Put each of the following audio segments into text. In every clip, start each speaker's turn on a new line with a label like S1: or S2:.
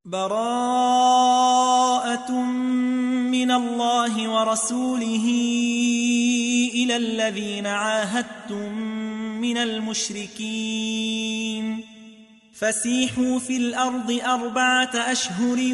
S1: براءة من الله ورسوله إلى الذين عاهدتم من المشركين فسيحوا في الأرض 4 أشهر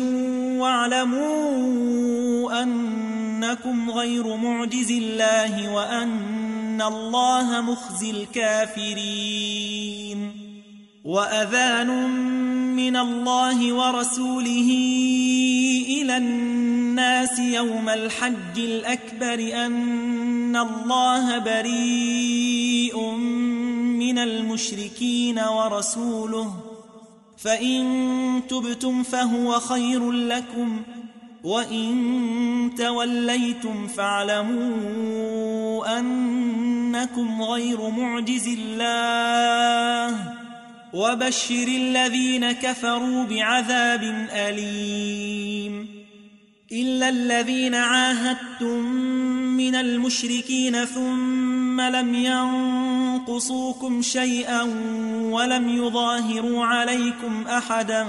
S1: واعلموا أنكم غير معجز الله وأن الله مخزي الكافرين وأذان من الله ورسوله إلى الناس يوم الحج الأكبر أن الله بريء من المشركين ورسوله فإن تبتم فهو خير لكم وإن توليتم فاعلموا أنكم غير معجز الله وبشر الذين كفروا بعذاب أليم إلا الذين عاهدتم من المشركين ثم لم ينقصوكم شيئا ولم يظاهروا عليكم أحدا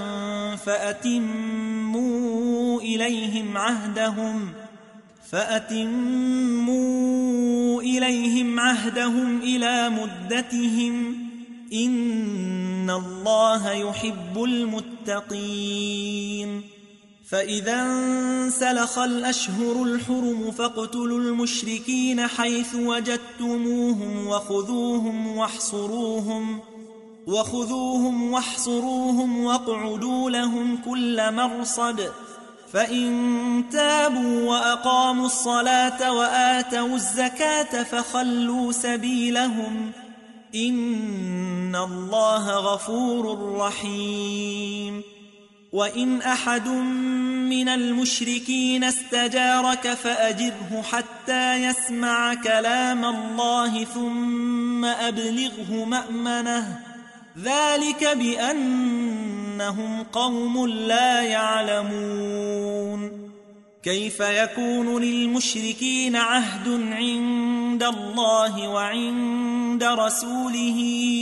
S1: فأتموا إليهم عهدهم إلى مدتهم إن الله يحب المتقين فإذا انسلخ الأشهر الحرم فاقتلوا المشركين حيث وجدتموهم وخذوهم واحصروهم واقعدوا لهم كل مرصد فإن تابوا وأقاموا الصلاة وآتوا الزكاة فخلوا سبيلهم إن الله غفور رحيم وإن أحد من المشركين استجارك فأجره حتى يسمع كلام الله ثم أبلغه مأمنه ذلك بأنهم قوم لا يعلمون كيف يكون للمشركين عهد عند الله وعند رسوله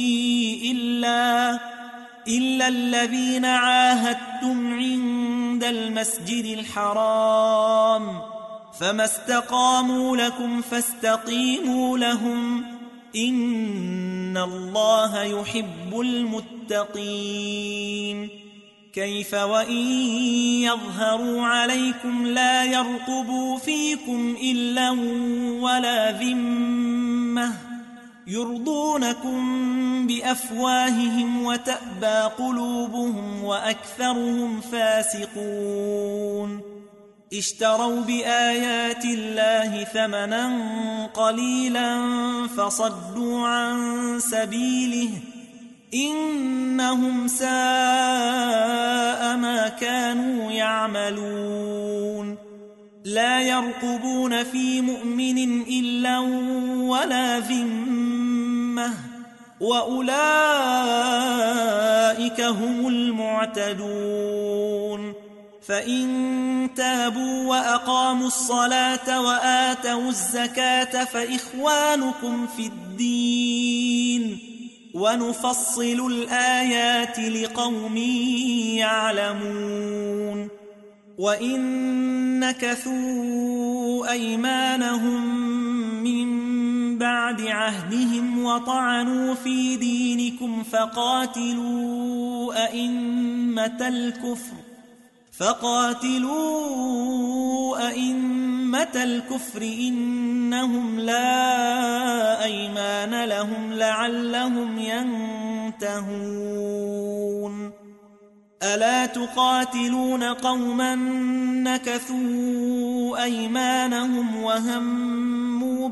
S1: إلا الذين عاهدتم عند المسجد الحرام فما استقاموا لكم فاستقيموا لهم إن الله يحب المتقين كيف وإن يظهروا عليكم لا يرقبوا فيكم إلا ولا ذمة يرضونكم بأفواههم وتأبى قلوبهم وأكثرهم فاسقون اشتروا بآيات الله ثمنا قليلا فصدوا عن سبيله إنهم ساء ما كانوا يعملون لا يرقبون في مؤمن إلا ولا ذمة وأولئك هم المعتدون فإن تابوا وأقاموا الصلاة وآتوا الزكاة فإخوانكم في الدين ونفصل الآيات لقوم يعلمون وإن نكثوا أيمانهم من بعد عهدهم وطعنوا في دينكم فقاتلوا أئمة الكفر إنهم لا أيمان لهم لعلهم ينتهون ألا تقاتلون قوما نكثوا أيمانهم وهموا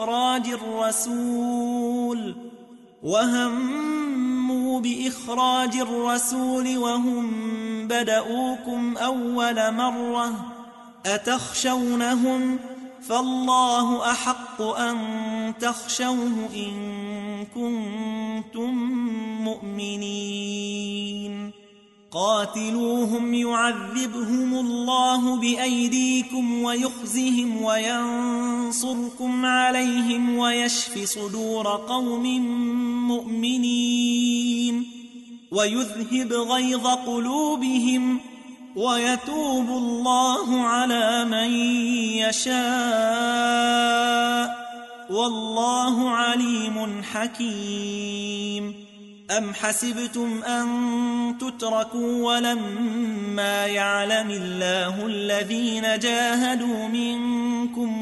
S1: بإخراج الرسول وهم بدؤوكم أول مرة أتخشونهم فالله أحق أن تخشوه إن كنتم مؤمنين قاتلوهم يعذبهم الله بأيديكم ويخزهم وينصركم عليهم ويشف صدور قوم مؤمنين ويذهب غيظ قلوبهم ويتوب الله على من يشاء والله عليم حكيم. أم حسبتم أن تتركوا ولما يعلم الله الذين جاهدوا منكم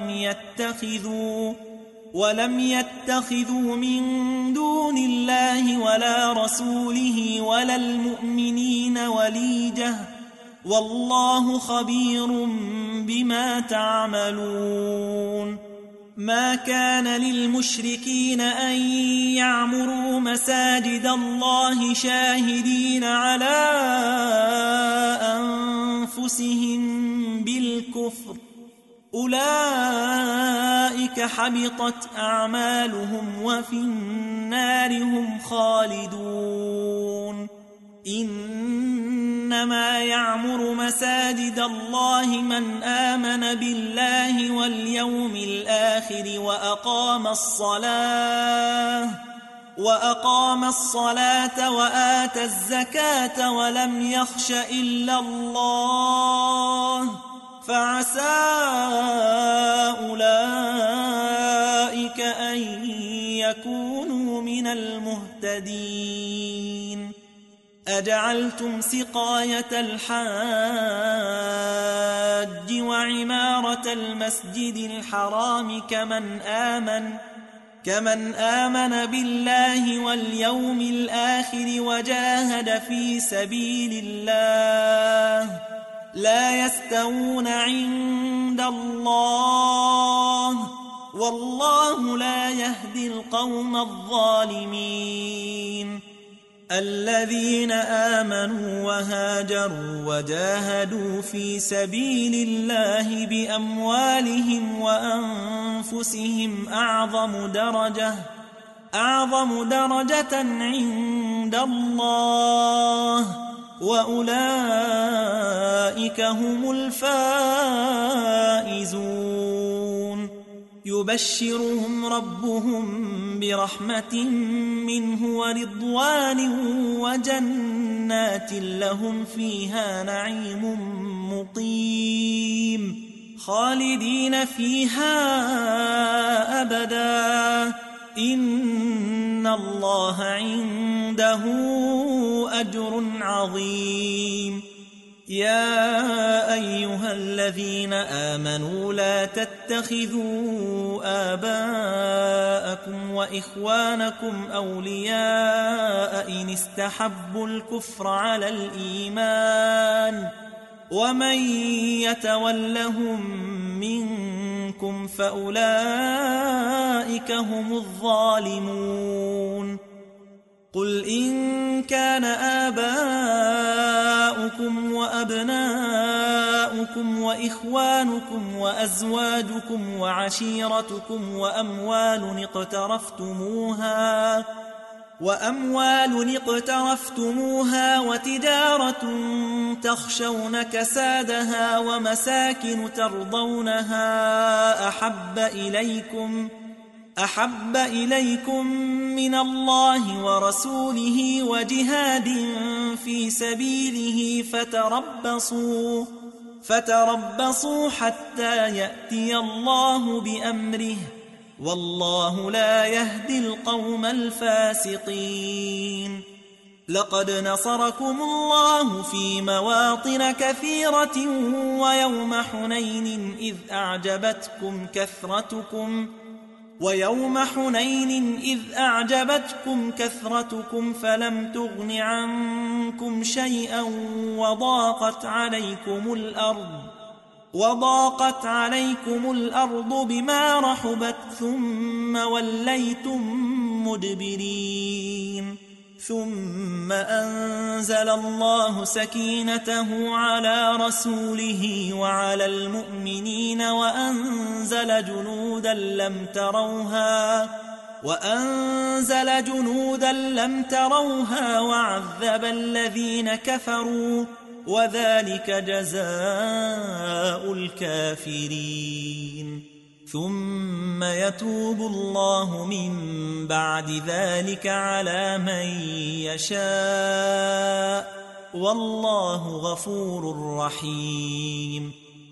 S1: ولم يتخذوا من دون الله ولا رسوله ولا المؤمنين وليجة والله خبير بما تعملون. ما كان للمشركين أن يعمروا مساجد الله شاهدين على أنفسهم بالكفر أولئك حبطت أعمالهم وفي النار هم خالدون. إنما يعمر مساجد الله من آمن بالله واليوم الآخر وأقام الصلاة وآتى الزكاة ولم يخش إلا الله فعسى أولئك أن يكونوا من المهتدين. أجعلتم سقاية الحاج وعمارة المسجد الحرام كمن آمن بالله واليوم الآخر وجاهد في سبيل الله لا يستوون عند الله والله لا يهدي القوم الظالمين. الذين آمنوا وهاجروا وجاهدوا في سبيل الله بأموالهم وأنفسهم أعظم درجة عند الله وأولئك هم الفائزون. يبشرهم ربهم برحمة منه ورضوان وجنات لهم فيها نعيم مقيم خالدين فيها أبدا إن الله عنده أجر عظيم. يا أيها الذين آمنوا لا تتخذوا آباءكم وإخوانكم أولياء إن استحبوا الكفر على الإيمان ومن يتولهم منكم فأولئك هم الظالمون. قل إن كان آباؤكم وأبناؤكم وإخوانكم وأزواجكم وعشيرتكم وأموال اقترفتموها وتجارة تخشون كسادها ومساكن ترضونها أحب إليكم من الله ورسوله وجهاد في سبيله فتربصوا حتى يأتي الله بأمره والله لا يهدي القوم الفاسقين. لقد نصركم الله في مواطن كثيرة ويوم حنين إذ أعجبتكم كثرتكم فلم تغن عنكم شيئا وضاقت عليكم الأرض بما رحبت ثم وليتم مدبرين. ثم أنزل الله سكينته على رسوله وعلى المؤمنين وأنزل جنودا لم تروها وعذب الذين كفروا وذلك جزاء الكافرين. ثم يتوب الله من بعد ذلك على من يشاء والله غفور رحيم.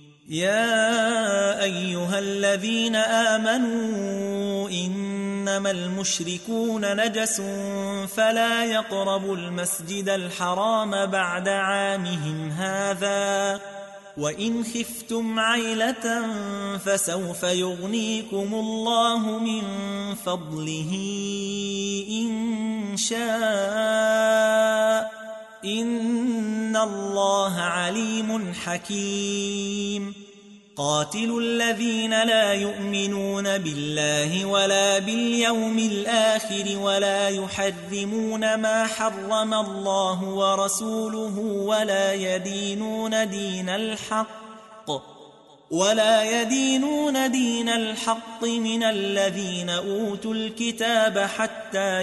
S1: يا أيها الذين آمنوا إنما المشركون نجس فلا يقربوا المسجد الحرام بعد عامهم هذا وإن خفتم عيلة فسوف يغنيكم الله من فضله إن شاء إن الله عليم حكيم. قاتلوا الذين لا يؤمنون بالله ولا باليوم الآخر ولا يحرمون ما حرم الله ورسوله ولا يدينون دين الحق من الذين أوتوا الكتاب حتى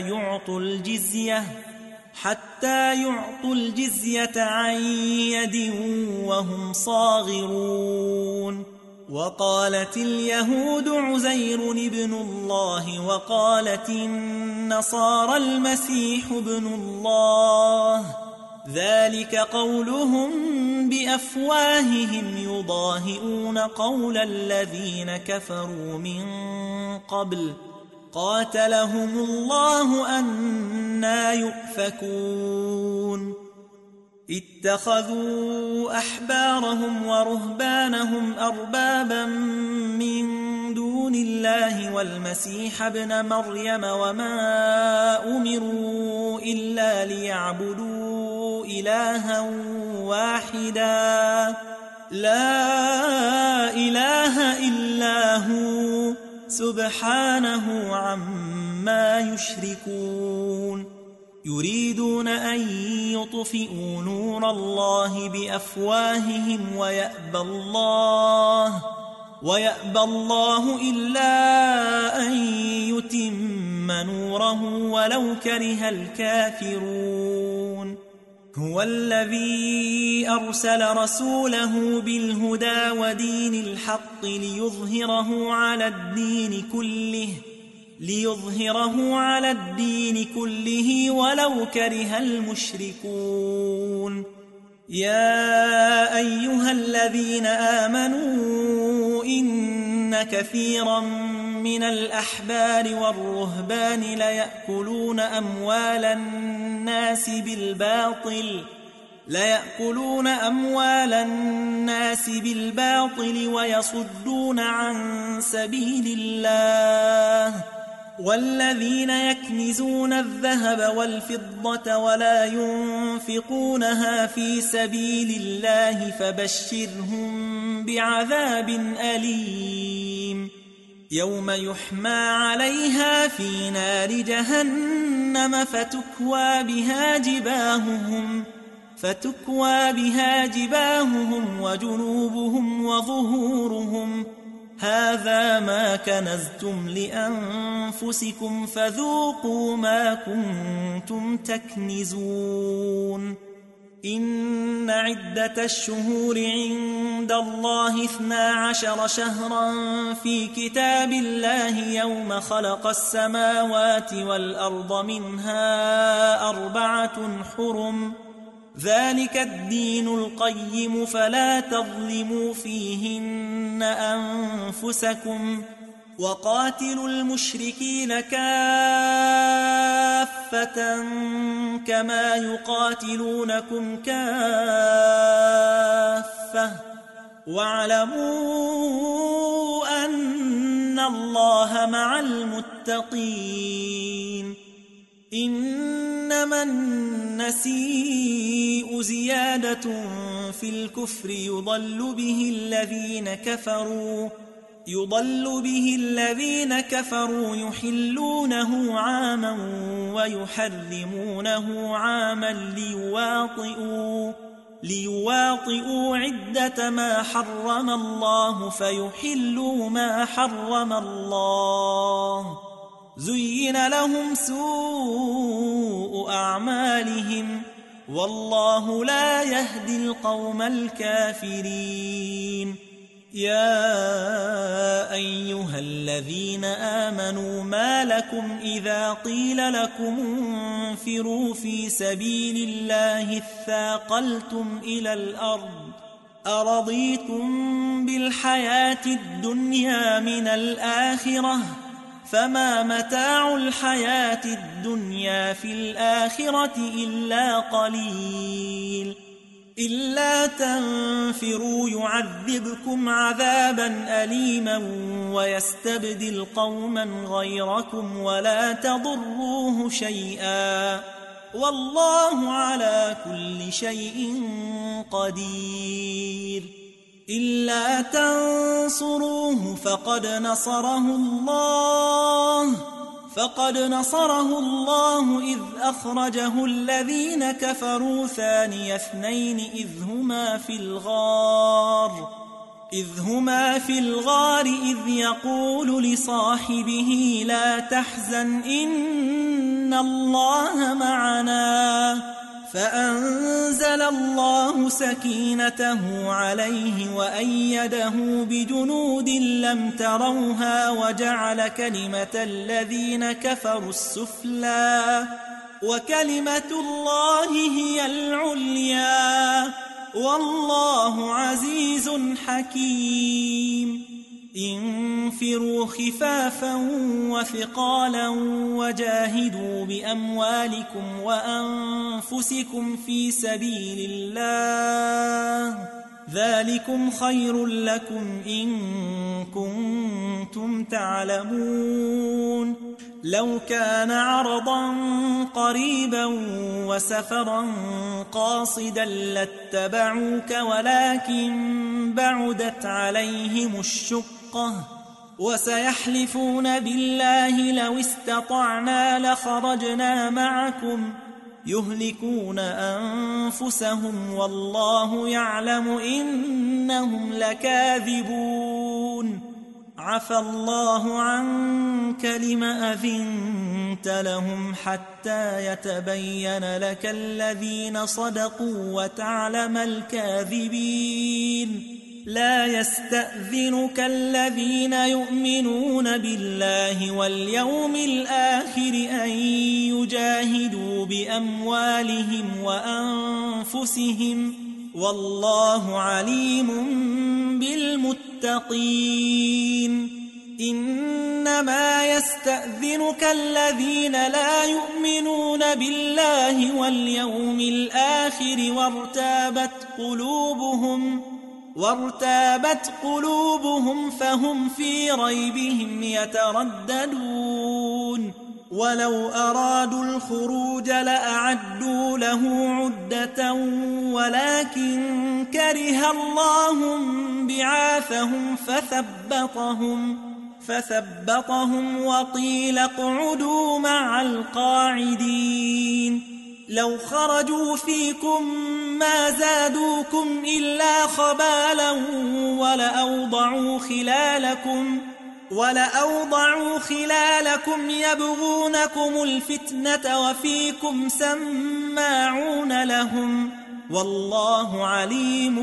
S1: يعطوا الجزية عن يد وهم صاغرون. وقالت اليهود عزير ابن الله وقالت النصارى المسيح ابن الله ذلك قولهم بأفواههم يضاهئون قول الذين كفروا من قبل قاتلهم الله أنى يؤفكون. اتخذوا أحبارهم ورهبانهم أربابا من دون الله والمسيح ابن مريم وما أمروا إلا ليعبدوا إلها واحدا لا إله إلا هو سبحانه عما يشركون. يريدون أن يطفئوا نور الله بأفواههم ويأبى الله إلا أن يتم نوره ولو كره الكافرون. هو الذي أرسل رسوله بالهدى ودين الحق ليظهره على الدين كله ولو كره المشركون. يا أيها الذين آمنوا إن كثيرا من الأحبار والرهبان ليأكلون أموال الناس بالباطل ويصدون عن سبيل الله. والذين يكنزون الذهب والفضة ولا ينفقونها في سبيل الله فبشرهم بعذاب أليم يوم يحمى عليها في نار جهنم فتكوى بها جباههم وجنوبهم وظهورهم هذا ما كنزتم لأنفسكم فذوقوا ما كنتم تكنزون. إن عدة الشهور عند الله 12 شهرا في كتاب الله يوم خلق السماوات والأرض منها 4 حرم ذلك الدين القيم فلا تظلموا فيهن أنفسكم وقاتلوا المشركين كافة كما يقاتلونكم كافة واعلموا أن الله مع المتقين. إنما النسيء زيادة في الكفر يضل به الذين كفروا يحلونه عاما ويحرمونه عاما ليواطئوا عدة ما حرم الله فيحلوا ما حرم الله. زين لهم سوء أعمالهم والله لا يهدي القوم الكافرين. يا أيها الذين آمنوا ما لكم إذا قيل لكم انفروا في سبيل الله اثاقلتم إلى الأرض أرضيتم بالحياة الدنيا من الآخرة فما متاع الحياة الدنيا في الآخرة إلا قليل إلا تنفروا يعذبكم عذابا أليما ويستبدل قوما غيركم ولا تضروه شيئا والله على كل شيء قدير إلا تنصروه فقد نصره الله إذ أخرجه الذين كفروا ثاني اثنين إذ هما في الغار إذ يقول لصاحبه لا تحزن إن الله معنا فأنزل الله سكينته عليه وأيده بجنود لم تروها وجعل كلمة الذين كفروا السفلى وكلمة الله هي العليا والله عزيز حكيم انفروا خفافا وثقالا وجاهدوا بأموالكم وأنفسكم في سبيل الله ذلكم خير لكم إن كنتم تعلمون لو كان عرضا قريبا وسفرا قاصدا لاتبعوك ولكن بعدت عليهم الشقة وسيحلفون بالله لو استطعنا لخرجنا معكم يهلكون أنفسهم والله يعلم إنهم لكاذبون عفى الله عنك لم أذنت لهم حتى يتبين لك الذين صدقوا وتعلم الكاذبين لا يستأذنك الذين يؤمنون بالله واليوم الآخر أن يجاهدوا بأموالهم وأنفسهم والله عليم بالمتقين إنما يستأذنك الذين لا يؤمنون بالله واليوم الآخر وارتابت قلوبهم فهم في ريبهم يترددون ولو أرادوا الخروج لأعدوا له عدة ولكن كره الله بعاثهم فثبطهم وقيل اقعدوا مع القاعدين لو خرجوا فيكم ما زادوكم إلا خبالا ولأوضعوا خلالكم يبغونكم الفتنة وفيكم سماعون لهم والله عليم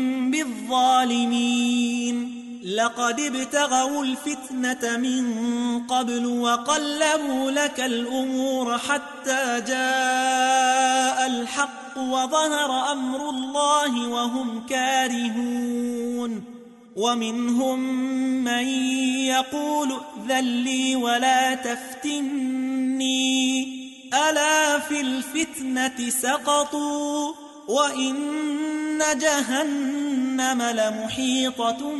S1: بالظالمين لقد ابتغوا الفتنة من قبل وقلبوا لك الأمور حتى جاء الحق وظهر أمر الله وهم كارهون ومنهم من يقول ائذن لي ولا تفتني ألا في الفتنة سقطوا وإن جهنم لمحيطة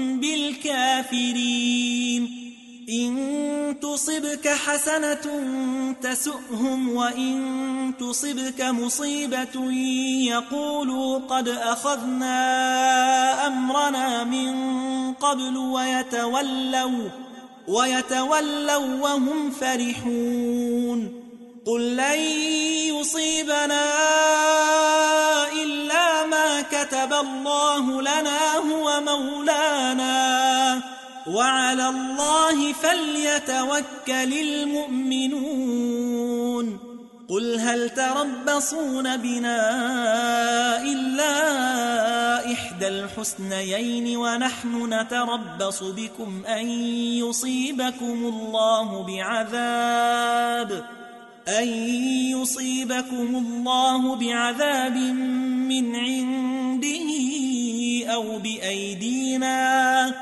S1: بالكافرين إن تصبك حسنة تسؤهم وإن تصبك مصيبة يقولوا قد أخذنا أمرنا من قبل ويتولوا وهم فرحون قل لن يصيبنا إلا ما كتب الله لنا هو مولانا وعلى الله فليتوكل المؤمنون قل هل تربصون بنا إلا إحدى إحدى الحسنيين ونحن نتربص بكم أن يصيبكم الله بعذاب من عنده أو بأيدينا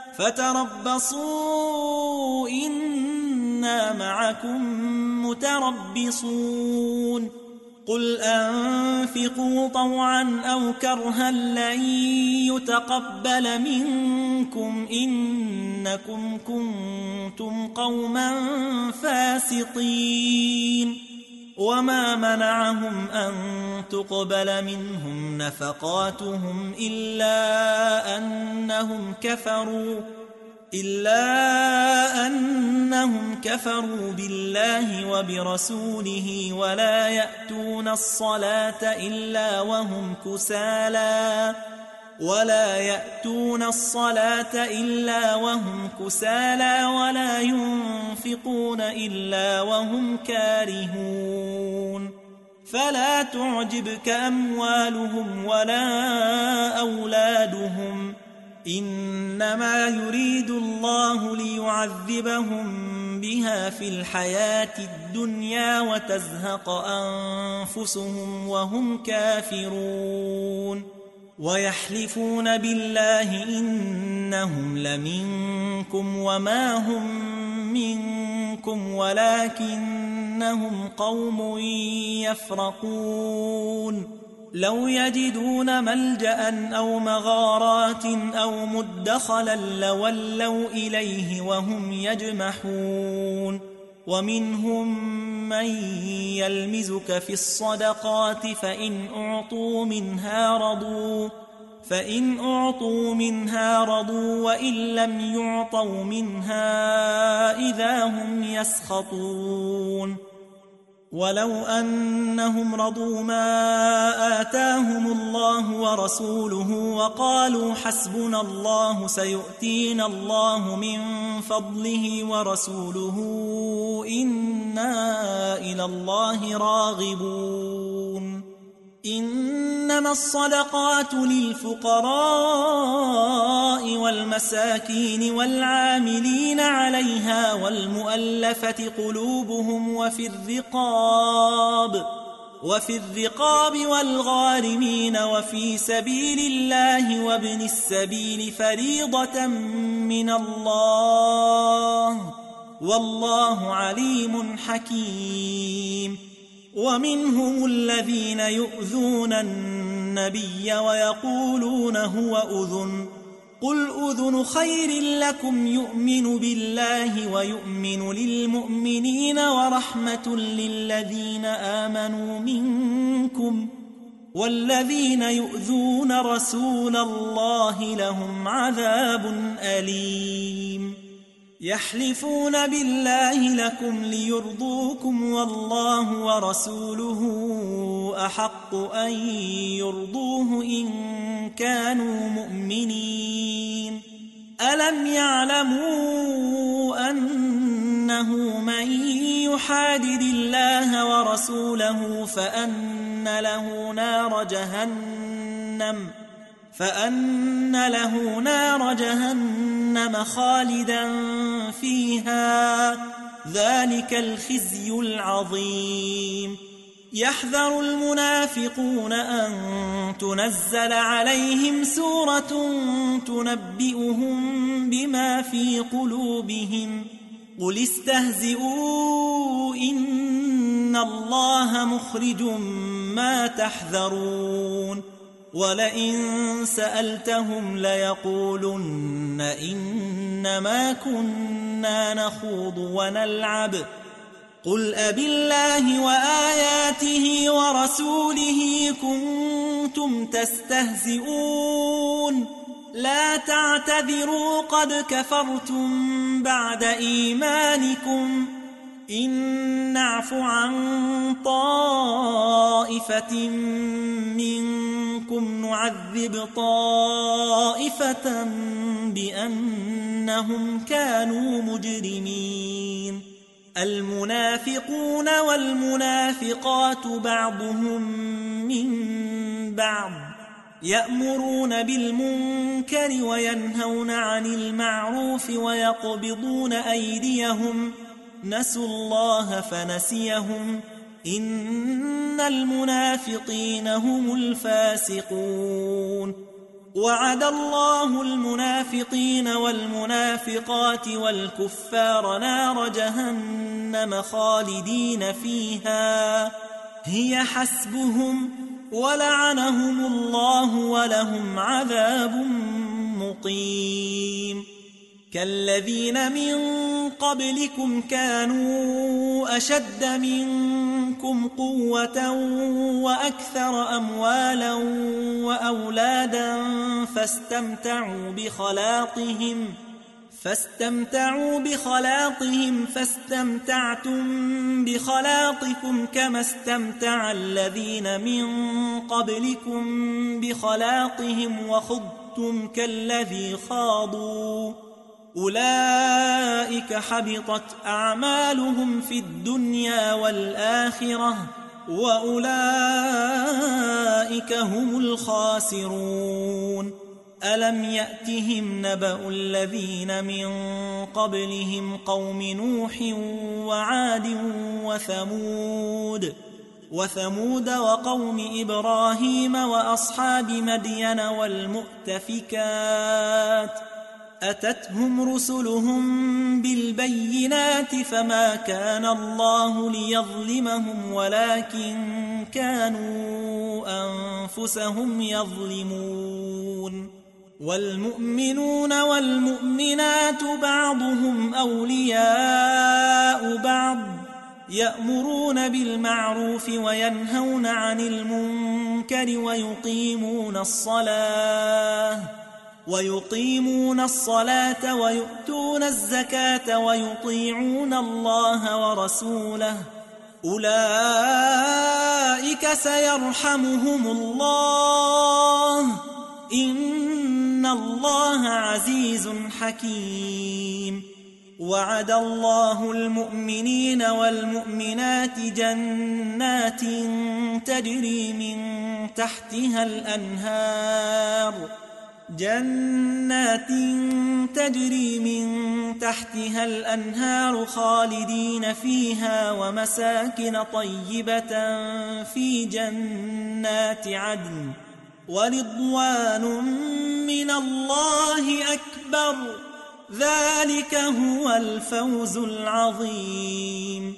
S1: فتربصوا إنا معكم متربصون قل أنفقوا طوعا أو كرها لن يتقبل منكم إنكم كنتم قوما فاسقين وما منعهم أن تقبل منهم نفقاتهم إلا أنهم كفروا بالله وبرسوله ولا يأتون الصلاة إلا وهم كسالى ولا ينفقون إلا وهم كارهون فلا تعجبك أموالهم ولا أولادهم إنما يريد الله ليعذبهم بها في الحياة الدنيا وتزهق أنفسهم وهم كافرون ويحلفون بالله إنهم لمنكم وما هم منكم ولكنهم قوم يفرقون لو يجدون ملجأ أو مغارات أو مدخلا لولوا إليه وهم يجمحون ومنهم من يلمزك في الصدقات فإن أعطوا منها رضوا وإن لم يعطوا منها إذا هم يسخطون ولو أنهم رضوا ما آتاهم الله ورسوله وقالوا حسبنا الله سيؤتينا الله من فضله ورسوله إنا إلى الله راغبون إنما الصدقات للفقراء والمساكين والعاملين عليها والمؤلفة قلوبهم وفي الرقاب والغارمين وفي سبيل الله وابن السبيل فريضة من الله والله عليم حكيم ومنهم الذين يؤذون النبي ويقولون هو أذن قل أذن خير لكم يؤمن بالله ويؤمن للمؤمنين ورحمة للذين آمنوا منكم والذين يؤذون رسول الله لهم عذاب أليم يحلفون بالله لكم ليرضوكم والله ورسوله أحق أن يرضوه إن كانوا مؤمنين ألم يعلموا أنه من يحادد الله ورسوله فأن له نار جهنم خالدا فيها ذلك الخزي العظيم يحذر المنافقون أن تنزل عليهم سورة تنبئهم بما في قلوبهم قل استهزئوا إن الله مخرج ما تحذرون ولئن سألتهم ليقولن إنما كنا نخوض ونلعب قل أبالله وآياته ورسوله كنتم تستهزئون لا تعتذروا قد كفرتم بعد إيمانكم إن نعف عن طائفة منكم نعذب طائفة بأنهم كانوا مجرمين المنافقون والمنافقات بعضهم من بعض يأمرون بالمنكر وينهون عن المعروف ويقبضون أيديهم نسوا الله فنسيهم إن المنافقين هم الفاسقون وعد الله المنافقين والمنافقات والكفار نار جهنم خالدين فيها هي حسبهم ولعنهم الله ولهم عذاب مقيم كالذين من قبلكم كانوا أشد منكم قوة وأكثر أموالا وأولادا فاستمتعوا بخلاقهم فاستمتعتم بخلاقكم كما استمتع الذين من قبلكم بخلاقهم وخضتم كالذي خاضوا أولئك حبطت أعمالهم في الدنيا والآخرة وأولئك هم الخاسرون ألم يأتهم نبأ الذين من قبلهم قوم نوح وعاد وثمود وقوم إبراهيم وأصحاب مدين والمؤتفكات أتتهم رسلهم بالبينات فما كان الله ليظلمهم ولكن كانوا أنفسهم يظلمون والمؤمنون والمؤمنات بعضهم أولياء بعض يأمرون بالمعروف وينهون عن المنكر ويقيمون الصلاة ويؤتون الزكاة ويطيعون الله ورسوله أولئك سيرحمهم الله إن الله عزيز حكيم وعد الله المؤمنين والمؤمنات جنات تجري من تحتها الأنهار خالدين فيها ومساكن طيبة في جنات عدن ورضوان من الله أكبر ذلك هو الفوز العظيم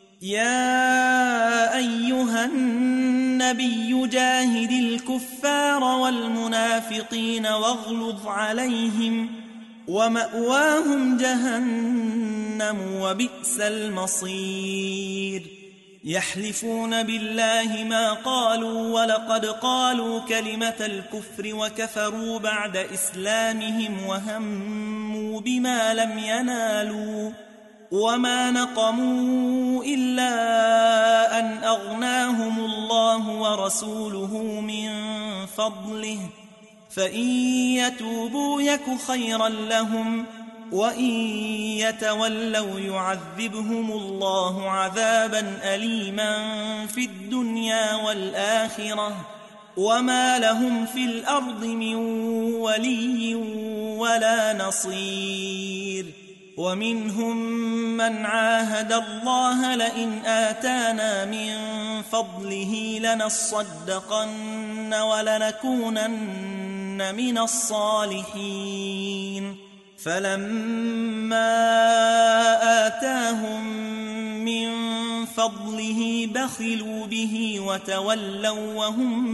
S1: يا أيها النبي جاهد الكفار والمنافقين واغلظ عليهم ومأواهم جهنم وبئس المصير يحلفون بالله ما قالوا ولقد قالوا كلمة الكفر وكفروا بعد إسلامهم وهموا بما لم ينالوا وما نقموا إلا أن أغناهم الله ورسوله من فضله فإن يتوبوا يك خيرا لهم وإن يتولوا يعذبهم الله عذابا أليما في الدنيا والآخرة وما لهم في الأرض من ولي ولا نصير ومنهم من عاهد الله لئن آتانا من فضله لنصدقن ولنكونن من الصالحين فلما آتاهم من فضله بخلوا به وتولوا وهم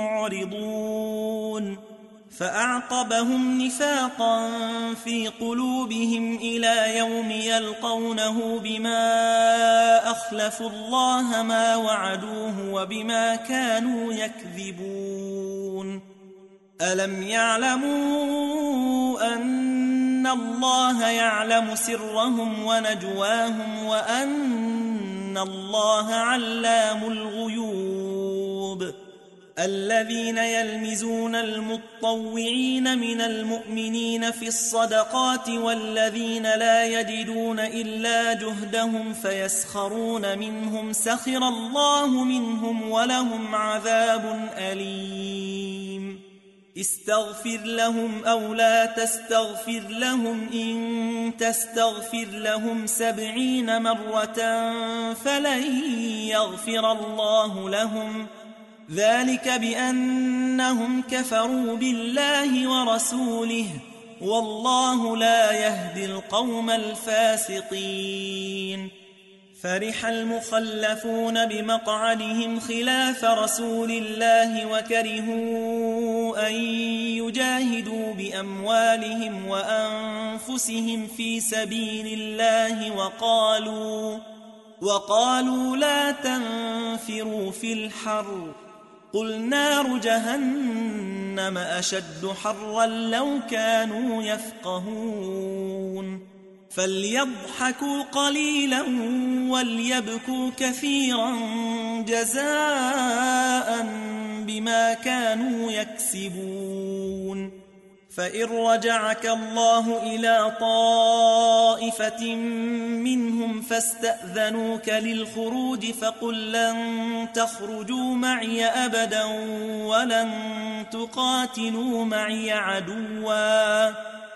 S1: معرضون فأعقبهم نفاقا في قلوبهم إلى يوم يلقونه بما أخلفوا الله ما وعدوه وبما كانوا يكذبون ألم يعلموا أن الله يعلم سرهم ونجواهم وأن الله علام الغيوب الذين يلمزون المطوعين من المؤمنين في الصدقات والذين لا يجدون إلا جهدهم فيسخرون منهم سخر الله منهم ولهم عذاب أليم استغفر لهم أو لا تستغفر لهم إن تستغفر لهم 70 مرة فلن يغفر الله لهم ذلك بأنهم كفروا بالله ورسوله والله لا يهدي القوم الفاسقين. فرح المخلفون بمقعدهم خلاف رسول الله وكرهوا أن يجاهدوا بأموالهم وأنفسهم في سبيل الله وقالوا لا تنفروا في الحر قل نار جهنم أشد حرا لو كانوا يفقهون. فليضحكوا قليلا وليبكوا كثيرا جزاء بما كانوا يكسبون. فإن رجعك الله إلى طائفة منهم فاستأذنوك للخروج فقل لن تخرجوا معي أبدا ولن تقاتلوا معي عدوا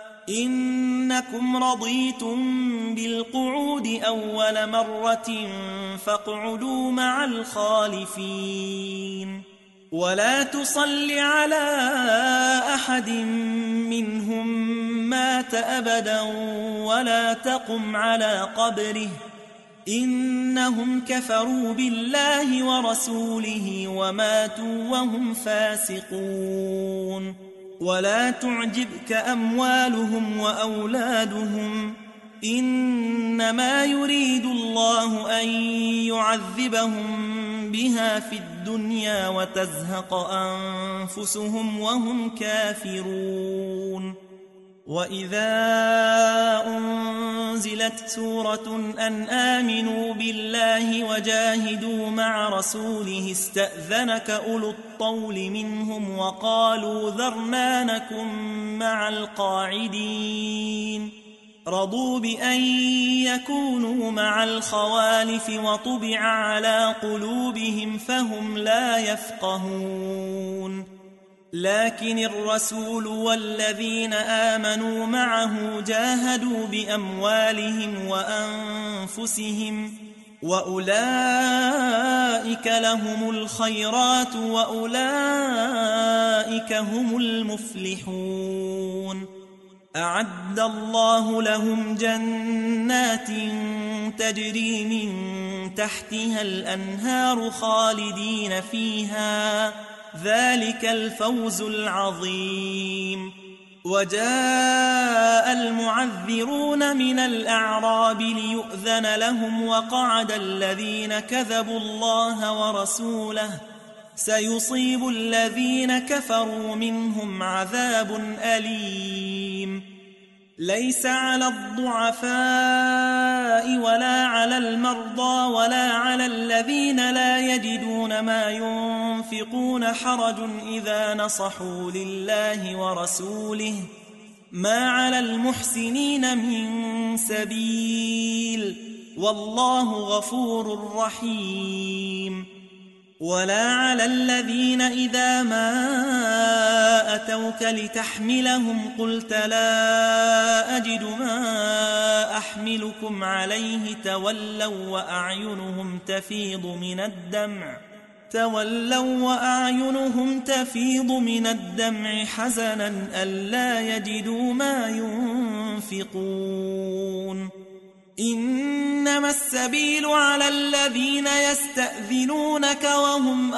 S1: إنكم رضيتم بالقعود أول مرة فاقعدوا مع الخالفين. ولا تصل على أحد منهم مات أبدا ولا تقم على قبره إنهم كفروا بالله ورسوله وماتوا وهم فاسقون. ولا تعجبك أموالهم وأولادهم إنما يريد الله أن يعذبهم بها في الدنيا وتزهق أنفسهم وهم كافرون. وإذا أنزلت سورة أن آمنوا بالله وجاهدوا مع رسوله استأذنك أولو الطول منهم وقالوا ذرنا نكن مع القاعدين. رضوا بأن يكونوا مع الخوالف وطبع على قلوبهم فهم لا يفقهون. لكن الرسول والذين آمنوا معه جاهدوا بأموالهم وأنفسهم وأولئك لهم الخيرات وأولئك هم المفلحون. أعد الله لهم جنات تجري من تحتها الأنهار خالدين فيها ذلك الفوز العظيم. وجاء المعذرون من الأعراب ليؤذن لهم وقعد الذين كذبوا الله ورسوله سيصيب الذين كفروا منهم عذاب أليم. ليس على الضعفاء ولا على المرضى ولا على الذين لا يجدون ما ينفقون حرج إذا نصحوا لله ورسوله ما على المحسنين من سبيل والله غفور رحيم. ولا على الذين إذا ما أتوك لتحملهم قلت لا أجد ما أحملكم عليه تولوا وأعينهم تفيض من الدمع حزنا ألا يجدوا ما ينفقون. إنما السبيل على الذين يستأذنونك وهم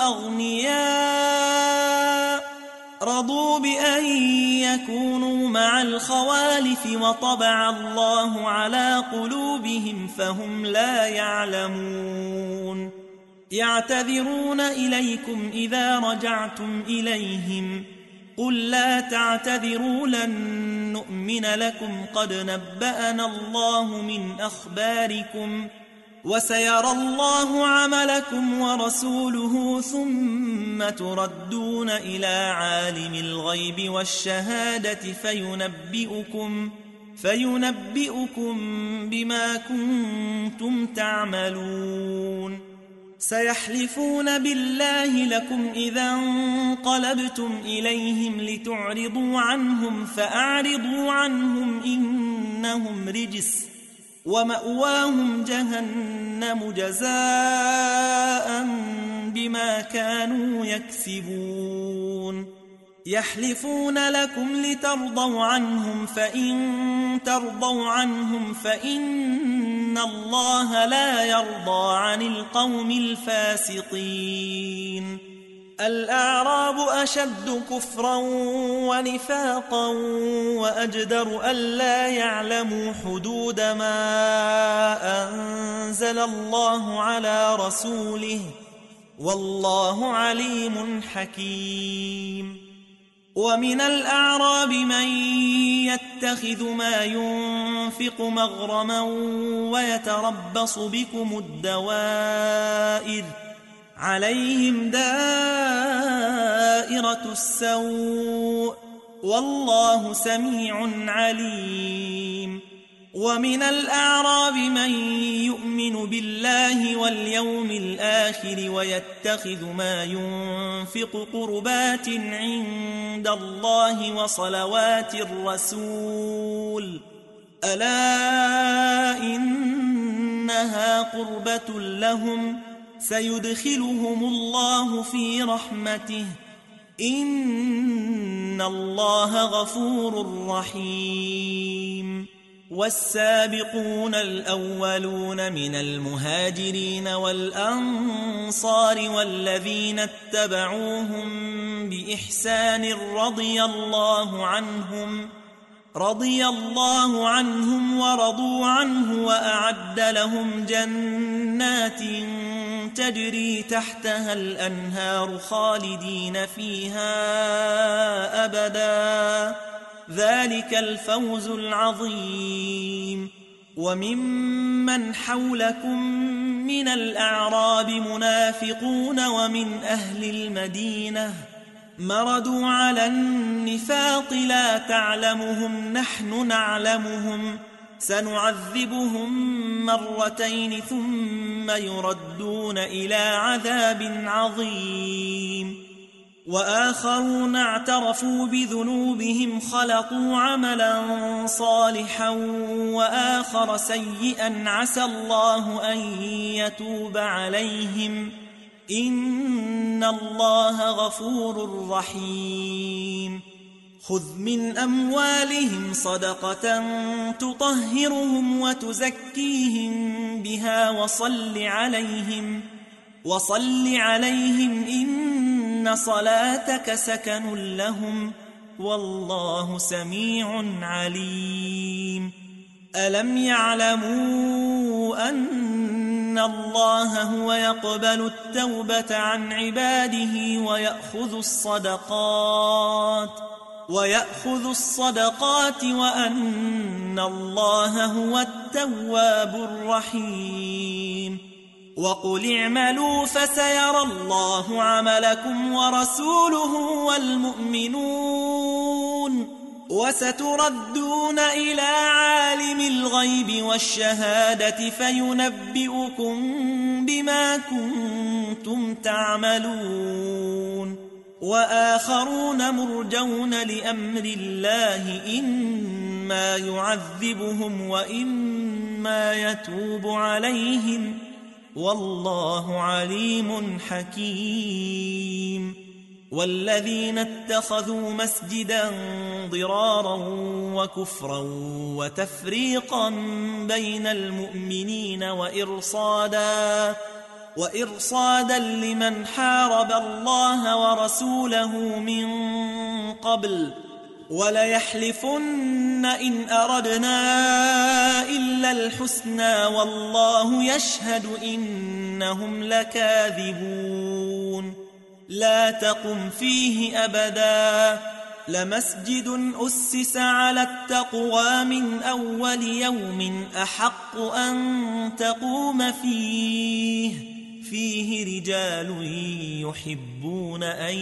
S1: أغنياء رضوا بأن يكونوا مع الخوالف وطبع الله على قلوبهم فهم لا يعلمون. يعتذرون إليكم إذا رجعتم إليهم قل لا تعتذروا لن نؤمن لكم قد نبأنا الله من أخباركم وسيرى الله عملكم ورسوله ثم تردون إلى عالم الغيب والشهادة فينبئكم بما كنتم تعملون. سيحلفون بالله لكم إذا انقلبتم إليهم لتعرضوا عنهم فأعرضوا عنهم إنهم رجس ومأواهم جهنم جزاء بما كانوا يكسبون يحلفون لكم لترضوا عنهم فإن ترضوا عنهم فإن الله لا يرضى عن القوم الفاسقين الأعراب أشد كفرا ونفاقا وأجدر ألا يعلموا حدود ما أنزل الله على رسوله والله عليم حكيم ومن الأعراب من يتخذ ما ينفق مغرما ويتربص بكم الدوائر عليهم دائرة السوء والله سميع عليم ومن الأعراب من يؤمن بالله واليوم الآخر ويتخذ ما ينفق قربات عند الله وصلوات الرسول ألا إنها قربة لهم سيدخلهم الله في رحمته إن الله غفور رحيم والسابقون الأولون من المهاجرين والأنصار والذين اتبعوهم بإحسان رضي الله عنهم ورضوا عنه وأعد لهم جنات تجري تحتها الأنهار خالدين فيها أبدا ذلك الفوز العظيم وممن حولكم من الأعراب منافقون ومن أهل المدينة مردوا على النفاق لا تعلمهم نحن نعلمهم سنعذبهم مرتين ثم يردون إلى عذاب عظيم وآخرون اعترفوا بذنوبهم خلطوا عملا صالحا وآخر سيئا عسى الله أن يتوب عليهم إن الله غفور رحيم خذ من أموالهم صدقة تطهرهم وتزكيهم بها وصل عليهم إن صلاتك سكن لهم والله سميع عليم ألم يعلموا أن الله هو يقبل التوبة عن عباده ويأخذ الصدقات وأن الله هو التواب الرحيم وقل اعملوا فسيرى الله عملكم ورسوله والمؤمنون وستردون إلى عالم الغيب والشهادة فينبئكم بما كنتم تعملون وآخرون مرجون لأمر الله إما يعذبهم وإما يتوب عليهم والله عليم حكيم والذين اتخذوا مسجدا ضرارا وكفرا وتفريقا بين المؤمنين وإرصادا لمن حارب الله ورسوله من قبل وليحلفن إن أردنا إلا الحسنى والله يشهد إنهم لكاذبون لا تقم فيه أبدا لمسجد أسس على التقوى من أول يوم أحق أن تقوم فيه رجال يحبون أن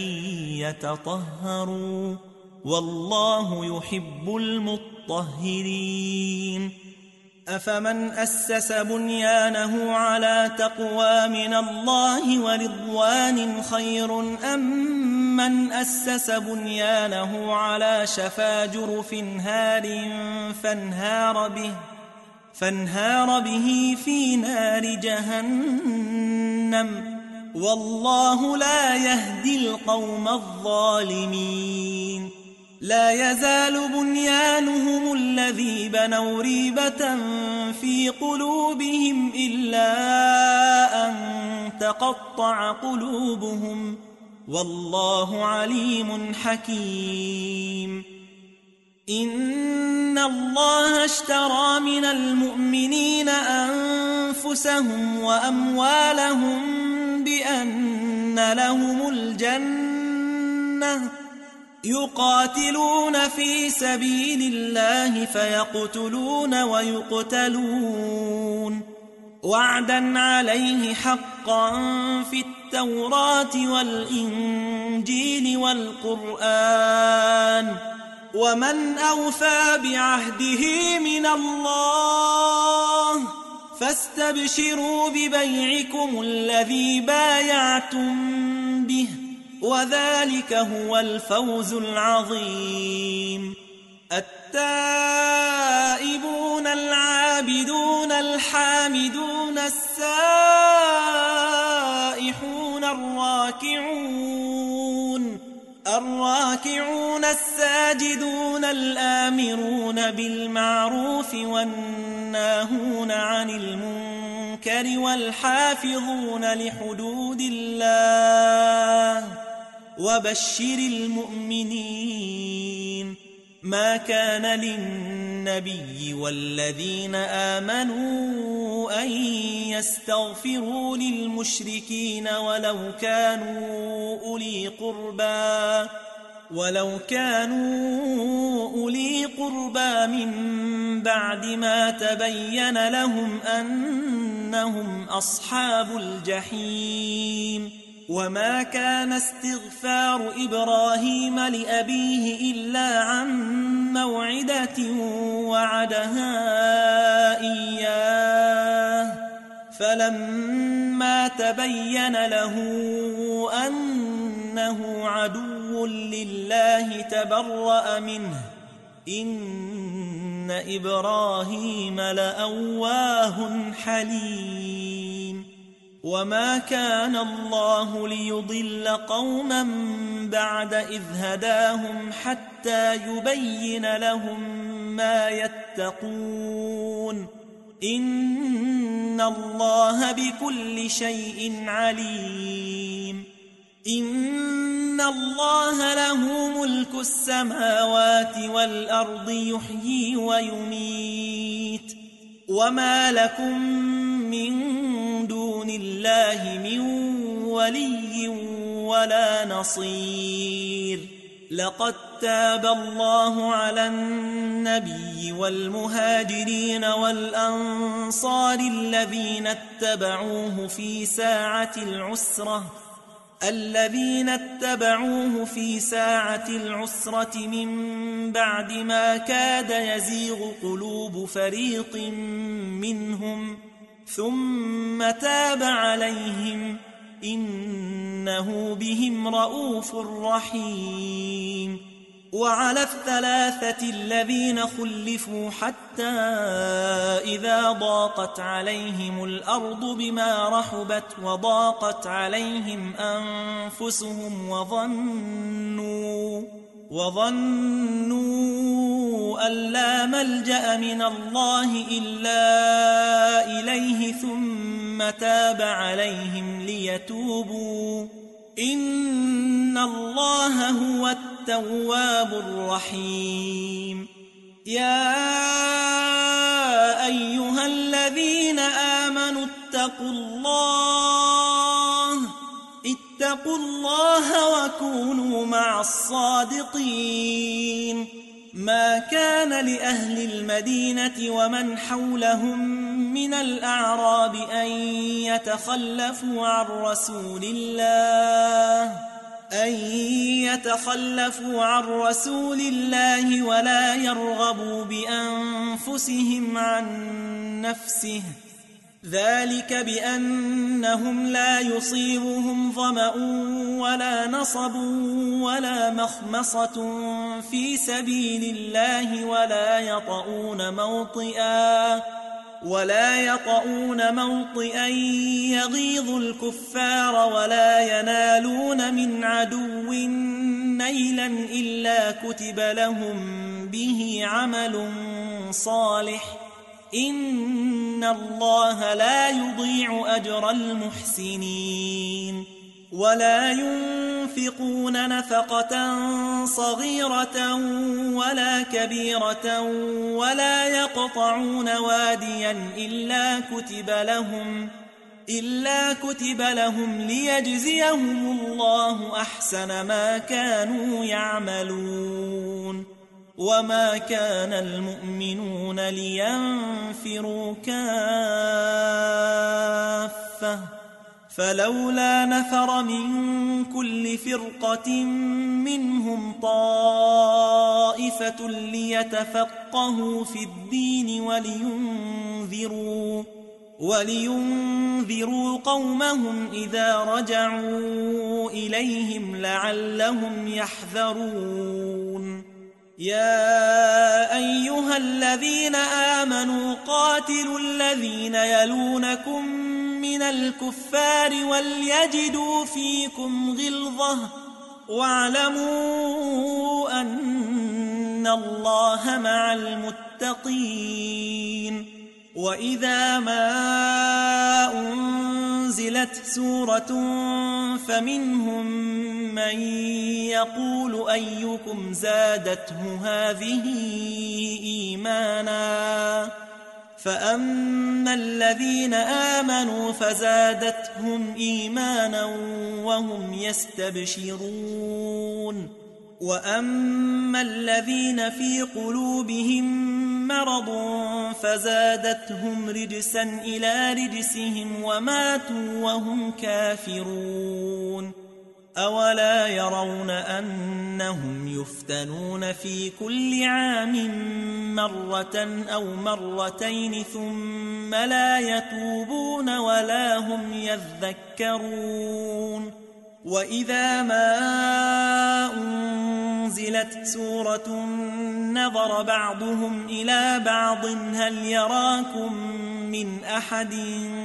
S1: يتطهروا والله يحب المطهرين أفمن أسس بنيانه على تقوى من الله ورضوان خير أم من أسس بنيانه على شفا جرف هار فانهار به في نار جهنم والله لا يهدي القوم الظالمين لا يزال بنيانهم الذي بنوا ريبة في قلوبهم إلا أن تقطع قلوبهم والله عليم حكيم إن الله اشترى من المؤمنين أنفسهم وأموالهم بأن لهم الجنة يقاتلون في سبيل الله فيقتلون ويقتلون وعدا عليه حقا في التوراة والإنجيل والقرآن ومن أوفى بعهده من الله فاستبشروا ببيعكم الذي بايعتم به وذلك هو الفوز العظيم التائبون العابدون الحامدون السائحون الراكعون الساجدون الآمرون بالمعروف والناهون عن المنكر والحافظون لحدود الله وبشر المؤمنين ما كان للنبي والذين آمنوا أن يستغفروا للمشركين ولو كانوا أولي قربى من بعد ما تبين لهم أنهم أصحاب الجحيم وما كان استغفار إبراهيم لأبيه إلا عن موعدة وعدها إياه فلما تبين له أنه عدو لله تبرأ منه إن إبراهيم لأواه حليم وما كان الله ليضل قوما بعد إذ هداهم حتى يبين لهم ما يتقون إن الله بكل شيء عليم إن الله له ملك السماوات والأرض يحيي ويميت وما لكم من دون الله من ولي ولا نصير لقد تاب الله على النبي والمهاجرين والأنصار الذين اتبعوه في ساعة العسرة من بعد ما كاد يزيغ قلوب فريق منهم ثم تاب عليهم إنه بهم رؤوف رحيم وعلى الثلاثة الذين خلفوا حتى إذا ضاقت عليهم الأرض بما رحبت وضاقت عليهم أنفسهم وظنوا أن لا ملجأ من الله إلا إليه ثم تاب عليهم ليتوبوا إن الله هو التواب الرحيم يا أيها الذين آمنوا اتقوا الله وكونوا مع الصادقين ما كان لأهل المدينة ومن حولهم من الأعراب أن يتخلفوا عن رسول الله أن يتخلفوا عن رسول الله ولا يرغبوا بأنفسهم عن نفسه، ذلك بأنهم لا يصيبهم ظمأ ولا نصب ولا مخمصة في سبيل الله ولا يطؤون موطئا يغيظ الكفار ولا ينالون من عدو نيلا إلا كتب لهم به عمل صالح، إن الله لا يضيع أجر المحسنين. ولا ينفقون نفقة صغيرة ولا كبيرة ولا يقطعون واديا إلا كتب لهم ليجزيهم الله أحسن ما كانوا يعملون. وما كان المؤمنون لينفروا كافة، فلولا نفر من كل فرقة منهم طائفة ليتفقهوا في الدين ولينذروا قومهم إذا رجعوا إليهم لعلهم يحذرون. يا أيها الذين آمنوا قاتلوا الذين يلونكم من الكفار وليجدوا فيكم غلظة واعلموا أن الله مع المتقين. وإذا ما أنزلت سورة فمنهم من يقول أيكم زادته هذه إيمانا، فأما الذين آمنوا فزادتهم إيمانا وهم يستبشرون، وأما الذين في قلوبهم مرض فزادتهم رجسا إلى رجسهم وماتوا وهم كافرون. أولا يرون أنهم يفتنون في كل عام مرة أو مرتين ثم لا يتوبون ولا هم يذكرون. وإذا ما أنزلت سورة نظر بعضهم إلى بعض هل يراكم من أحد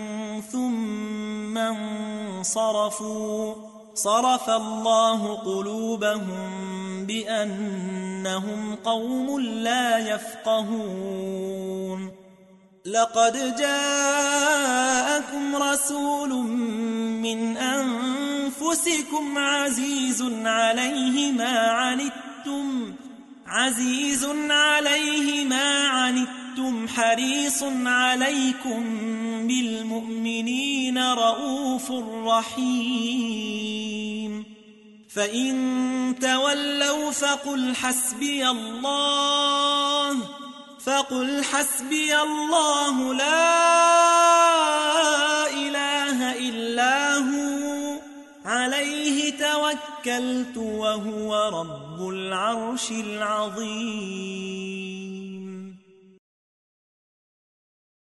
S1: ثم انصرفوا، صرف الله قلوبهم بأنهم قوم لا يفقهون. لقد جاءكم رسول من أنفسكم عزيز عليه ما عنتم حريص عليكم بالمؤمنين رؤوف رحيم. فإن تولوا فقل حسبي الله لا إله إلا هو عليه توكلت وهو رب العرش العظيم.